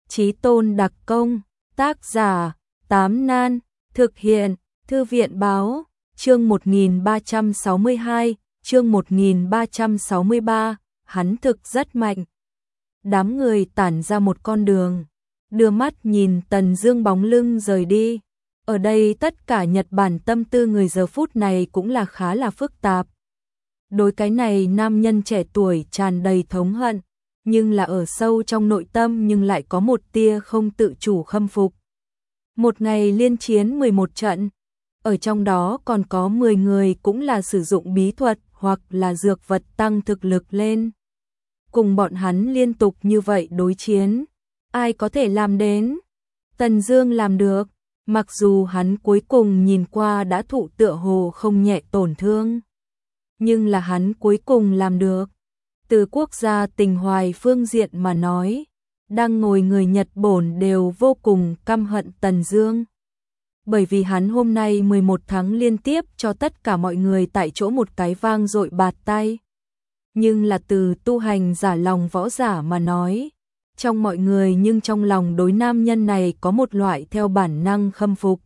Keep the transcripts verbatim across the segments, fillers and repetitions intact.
Chí Tôn đặc công, tác giả, Tám Nan, thực hiện, Thư viện báo, chương một nghìn ba trăm sáu mươi hai, chương một nghìn ba trăm sáu mươi ba, hắn thực rất mạnh. Đám người tản ra một con đường, đưa mắt nhìn Tần Dương bóng lưng rời đi. Ở đây tất cả Nhật Bản tâm tư người giờ phút này cũng là khá là phức tạp. Đối cái này nam nhân trẻ tuổi tràn đầy thống hận, nhưng là ở sâu trong nội tâm nhưng lại có một tia không tự chủ khâm phục. Một ngày liên chiến mười một trận, ở trong đó còn có mười người cũng là sử dụng bí thuật hoặc là dược vật tăng thực lực lên. Cùng bọn hắn liên tục như vậy đối chiến, ai có thể làm đến? Tần Dương làm được, mặc dù hắn cuối cùng nhìn qua đã thụ tựa hồ không nhẹ tổn thương, nhưng là hắn cuối cùng làm được. Từ quốc gia tình hoài phương diện mà nói, đang ngồi người Nhật Bổn đều vô cùng căm hận Tần Dương. Bởi vì hắn hôm nay mười một tháng liên tiếp cho tất cả mọi người tại chỗ một cái vang dội bạt tay. Nhưng là từ tu hành giả lòng võ giả mà nói, trong mọi người nhưng trong lòng đối nam nhân này có một loại theo bản năng khâm phục.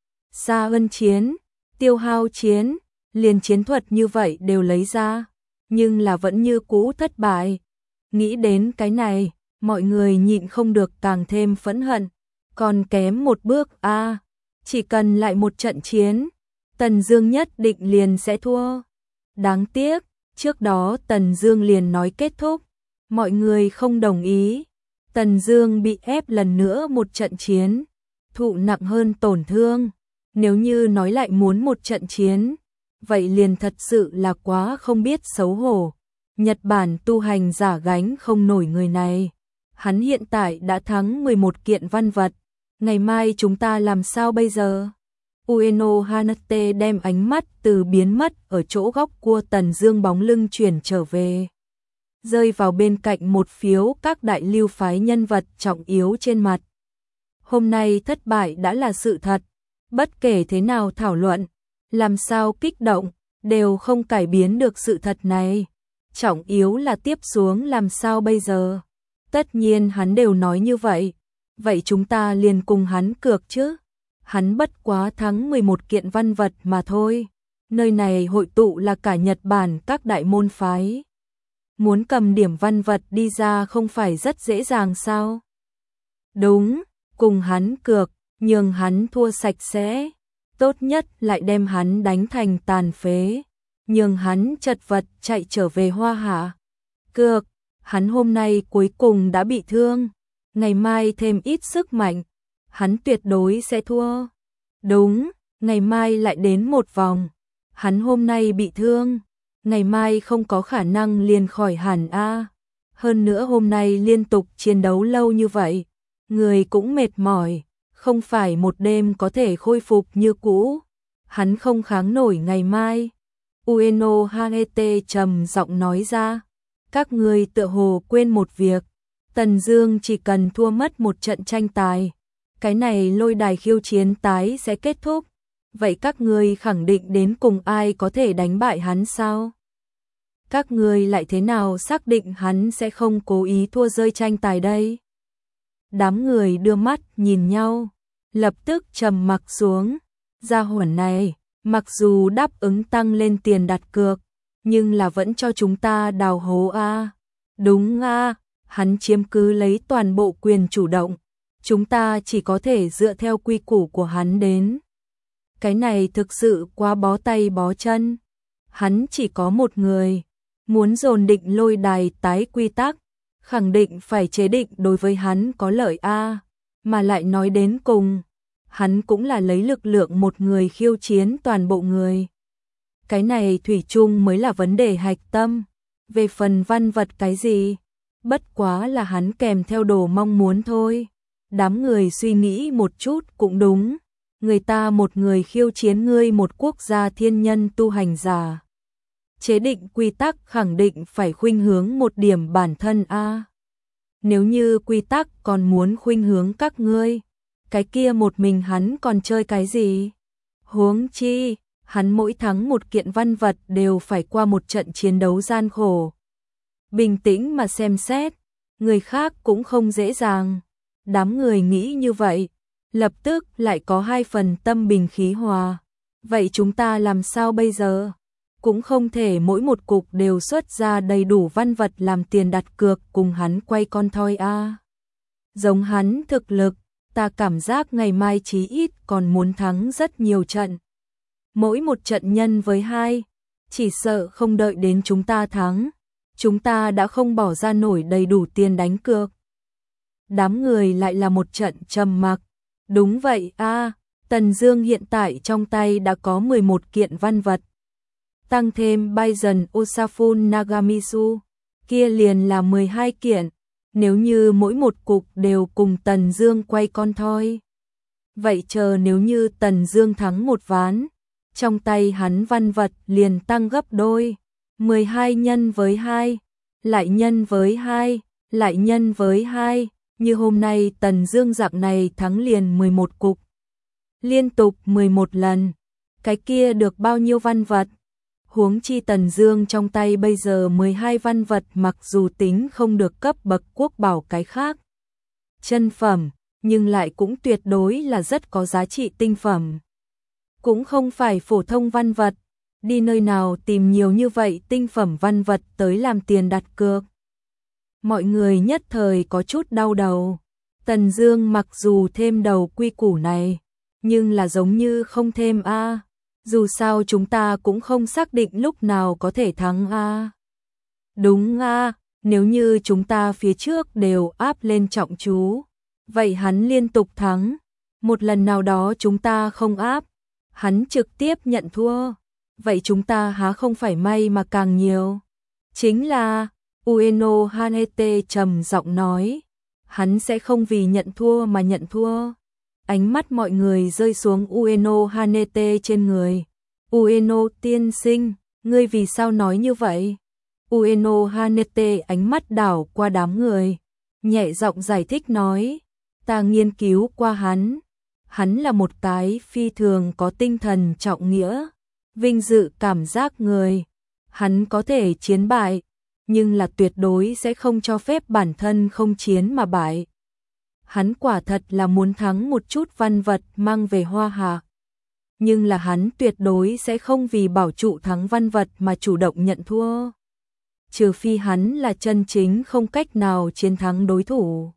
Xa ân chiến, tiêu hao chiến, liền chiến thuật như vậy đều lấy ra, nhưng là vẫn như cũ thất bại. Nghĩ đến cái này, mọi người nhịn không được càng thêm phẫn hận, còn kém một bước a, à, chỉ cần lại một trận chiến, Tần Dương nhất định liền sẽ thua. Đáng tiếc, trước đó Tần Dương liền nói kết thúc, mọi người không đồng ý. Tần Dương bị ép lần nữa một trận chiến, thụ nặng hơn tổn thương, nếu như nói lại muốn một trận chiến, vậy liền thật sự là quá không biết xấu hổ. Nhật Bản tu hành giả gánh không nổi người này. Hắn hiện tại đã thắng mười một kiện văn vật, ngày mai chúng ta làm sao bây giờ? Ueno Hanate đem ánh mắt từ biến mất ở chỗ góc cua Tần Dương bóng lưng chuyển trở về, rơi vào bên cạnh một phiếu các đại lưu phái nhân vật trọng yếu trên mặt. Hôm nay thất bại đã là sự thật, bất kể thế nào thảo luận, làm sao kích động, đều không cải biến được sự thật này. Trọng yếu là tiếp xuống làm sao bây giờ? Tất nhiên hắn đều nói như vậy, vậy chúng ta liền cùng hắn cược chứ? Hắn bất quá thắng mười một kiện văn vật mà thôi. Nơi này hội tụ là cả Nhật Bản các đại môn phái. Muốn cầm điểm văn vật đi ra không phải rất dễ dàng sao? Đúng, cùng hắn cược, nhường hắn thua sạch sẽ. Tốt nhất lại đem hắn đánh thành tàn phế, nhường hắn chật vật chạy trở về Hoa Hạ. Cược, hắn hôm nay cuối cùng đã bị thương, ngày mai thêm ít sức mạnh, hắn tuyệt đối sẽ thua. Đúng, ngày mai lại đến một vòng, hắn hôm nay bị thương, ngày mai không có khả năng liền khỏi hẳn a. Hơn nữa hôm nay liên tục chiến đấu lâu như vậy, người cũng mệt mỏi, không phải một đêm có thể khôi phục như cũ. Hắn không kháng nổi ngày mai. Ueno Hanete trầm giọng nói ra. Các người tựa hồ quên một việc. Tần Dương chỉ cần thua mất một trận tranh tài, cái này lôi đài khiêu chiến tái sẽ kết thúc. Vậy các người khẳng định đến cùng ai có thể đánh bại hắn sao? Các người lại thế nào xác định hắn sẽ không cố ý thua rơi tranh tài đây? Đám người đưa mắt nhìn nhau, lập tức trầm mặc xuống. Gia hỏa này, mặc dù đáp ứng tăng lên tiền đặt cược, nhưng là vẫn cho chúng ta đào hố a. À. Đúng a, à, hắn chiếm cứ lấy toàn bộ quyền chủ động, chúng ta chỉ có thể dựa theo quy củ của hắn đến. Cái này thực sự quá bó tay bó chân. Hắn chỉ có một người, muốn dồn định lôi đài tái quy tắc, khẳng định phải chế định đối với hắn có lợi a, à, mà lại nói đến cùng, hắn cũng là lấy lực lượng một người khiêu chiến toàn bộ người. Cái này thủy chung mới là vấn đề hạch tâm. Về phần văn vật cái gì, bất quá là hắn kèm theo đồ mong muốn thôi. Đám người suy nghĩ một chút cũng đúng. Người ta một người khiêu chiến ngươi một quốc gia thiên nhân tu hành giả. Chế định quy tắc khẳng định phải khuynh hướng một điểm bản thân a. À. Nếu như quy tắc còn muốn khuynh hướng các ngươi, cái kia một mình hắn còn chơi cái gì? Huống chi, hắn mỗi thắng một kiện văn vật đều phải qua một trận chiến đấu gian khổ. Bình tĩnh mà xem xét, người khác cũng không dễ dàng. Đám người nghĩ như vậy, lập tức lại có hai phần tâm bình khí hòa. Vậy chúng ta làm sao bây giờ? Cũng không thể mỗi một cục đều xuất ra đầy đủ văn vật làm tiền đặt cược cùng hắn quay con thoi a. Giống hắn thực lực, ta cảm giác ngày mai chí ít còn muốn thắng rất nhiều trận. Mỗi một trận nhân với hai, chỉ sợ không đợi đến chúng ta thắng, chúng ta đã không bỏ ra nổi đầy đủ tiền đánh cược. Đám người lại là một trận trầm mặc. Đúng vậy a, Tần Dương hiện tại trong tay đã có mười một kiện văn vật. Tăng thêm Bison Osafun Nagamitsu, kia liền là mười hai kiện. Nếu như mỗi một cục đều cùng Tần Dương quay con thoi, vậy chờ nếu như Tần Dương thắng một ván, trong tay hắn văn vật liền tăng gấp đôi. mười hai nhân với hai, lại nhân với hai, lại nhân với hai, như hôm nay Tần Dương dạng này thắng liền mười một cục. Liên tục mười một lần, cái kia được bao nhiêu văn vật? Huống chi Tần Dương trong tay bây giờ mười hai văn vật, mặc dù tính không được cấp bậc quốc bảo cái khác chân phẩm, nhưng lại cũng tuyệt đối là rất có giá trị tinh phẩm. Cũng không phải phổ thông văn vật, đi nơi nào tìm nhiều như vậy tinh phẩm văn vật tới làm tiền đặt cược. Mọi người nhất thời có chút đau đầu. Tần Dương mặc dù thêm đầu quy củ này, nhưng là giống như không thêm a. Dù sao chúng ta cũng không xác định lúc nào có thể thắng a. Đúng a, nếu như chúng ta phía trước đều áp lên trọng chú, vậy hắn liên tục thắng. Một lần nào đó chúng ta không áp, hắn trực tiếp nhận thua, vậy chúng ta há không phải may mà càng nhiều. Chính là Ueno Hanete trầm giọng nói, hắn sẽ không vì nhận thua mà nhận thua. Ánh mắt mọi người rơi xuống Ueno Hanete trên người. Ueno tiên sinh, ngươi vì sao nói như vậy? Ueno Hanete ánh mắt đảo qua đám người, nhẹ giọng giải thích nói, ta nghiên cứu qua hắn. Hắn là một cái phi thường có tinh thần trọng nghĩa, vinh dự cảm giác người. Hắn có thể chiến bại, nhưng là tuyệt đối sẽ không cho phép bản thân không chiến mà bại. Hắn quả thật là muốn thắng một chút văn vật mang về Hoa Hạ, nhưng là hắn tuyệt đối sẽ không vì bảo trụ thắng văn vật mà chủ động nhận thua. Trừ phi hắn là chân chính không cách nào chiến thắng đối thủ.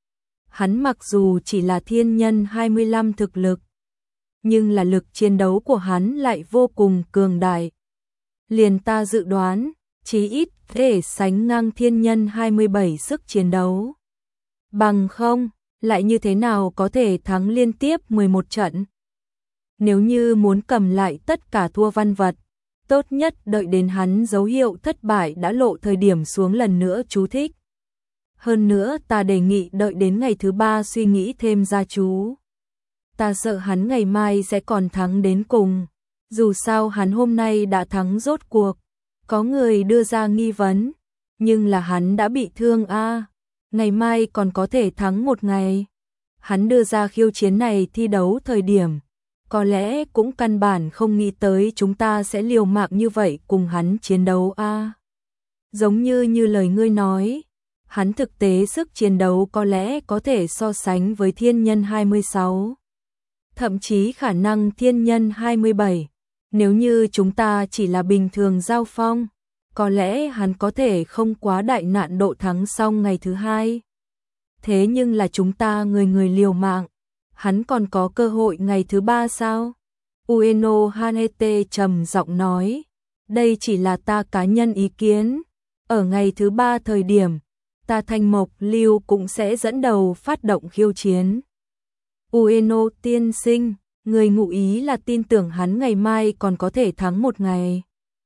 Hắn mặc dù chỉ là thiên nhân hai mươi lăm thực lực, nhưng là lực chiến đấu của hắn lại vô cùng cường đại. Liền ta dự đoán, chí ít để sánh ngang thiên nhân hai mươi bảy sức chiến đấu. Bằng không, lại như thế nào có thể thắng liên tiếp mười một trận? Nếu như muốn cầm lại tất cả thua văn vật, tốt nhất đợi đến hắn dấu hiệu thất bại đã lộ thời điểm xuống lần nữa chú thích. Hơn nữa ta đề nghị đợi đến ngày thứ ba suy nghĩ thêm ra chú. Ta sợ hắn ngày mai sẽ còn thắng đến cùng. Dù sao hắn hôm nay đã thắng rốt cuộc. Có người đưa ra nghi vấn, nhưng là hắn đã bị thương a, ngày mai còn có thể thắng một ngày. Hắn đưa ra khiêu chiến này thi đấu thời điểm, có lẽ cũng căn bản không nghĩ tới chúng ta sẽ liều mạng như vậy cùng hắn chiến đấu a. Giống như như lời ngươi nói, hắn thực tế sức chiến đấu có lẽ có thể so sánh với thiên nhân hai mươi sáu, thậm chí khả năng thiên nhân hai mươi bảy. Nếu như chúng ta chỉ là bình thường giao phong, có lẽ hắn có thể không quá đại nạn độ thắng xong ngày thứ hai. Thế nhưng là chúng ta người người liều mạng, hắn còn có cơ hội ngày thứ ba sao? Ueno Hanete trầm giọng nói, đây chỉ là ta cá nhân ý kiến. Ở ngày thứ ba thời điểm, ta Thanh Mộc Lưu cũng sẽ dẫn đầu phát động khiêu chiến. Ueno tiên sinh, người ngụ ý là tin tưởng hắn ngày mai còn có thể thắng một ngày.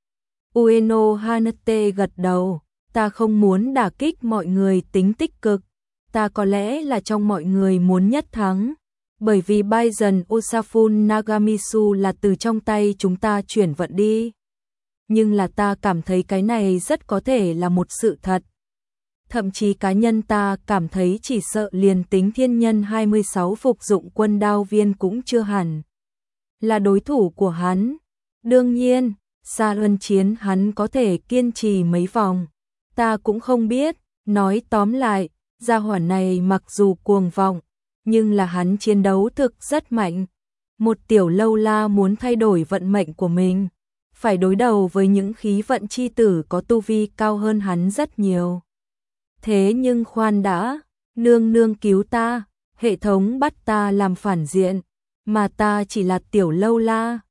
Ueno Hanete gật đầu, ta không muốn đả kích mọi người tính tích cực, ta có lẽ là trong mọi người muốn nhất thắng, bởi vì Bison Osafun Nagamitsu là từ trong tay chúng ta chuyển vận đi. Nhưng là ta cảm thấy cái này rất có thể là một sự thật. Thậm chí cá nhân ta cảm thấy chỉ sợ liền tính thiên nhân hai mươi sáu phục dụng quân đao viên cũng chưa hẳn là đối thủ của hắn. Đương nhiên, xa luân chiến hắn có thể kiên trì mấy vòng, ta cũng không biết. Nói tóm lại, Gia hỏa này mặc dù cuồng vọng, nhưng là hắn chiến đấu thực rất mạnh. Một tiểu lâu la muốn thay đổi vận mệnh của mình, phải đối đầu với những khí vận chi tử có tu vi cao hơn hắn rất nhiều. Thế nhưng khoan đã, nương nương cứu ta, hệ thống bắt ta làm phản diện, mà ta chỉ là tiểu lâu la,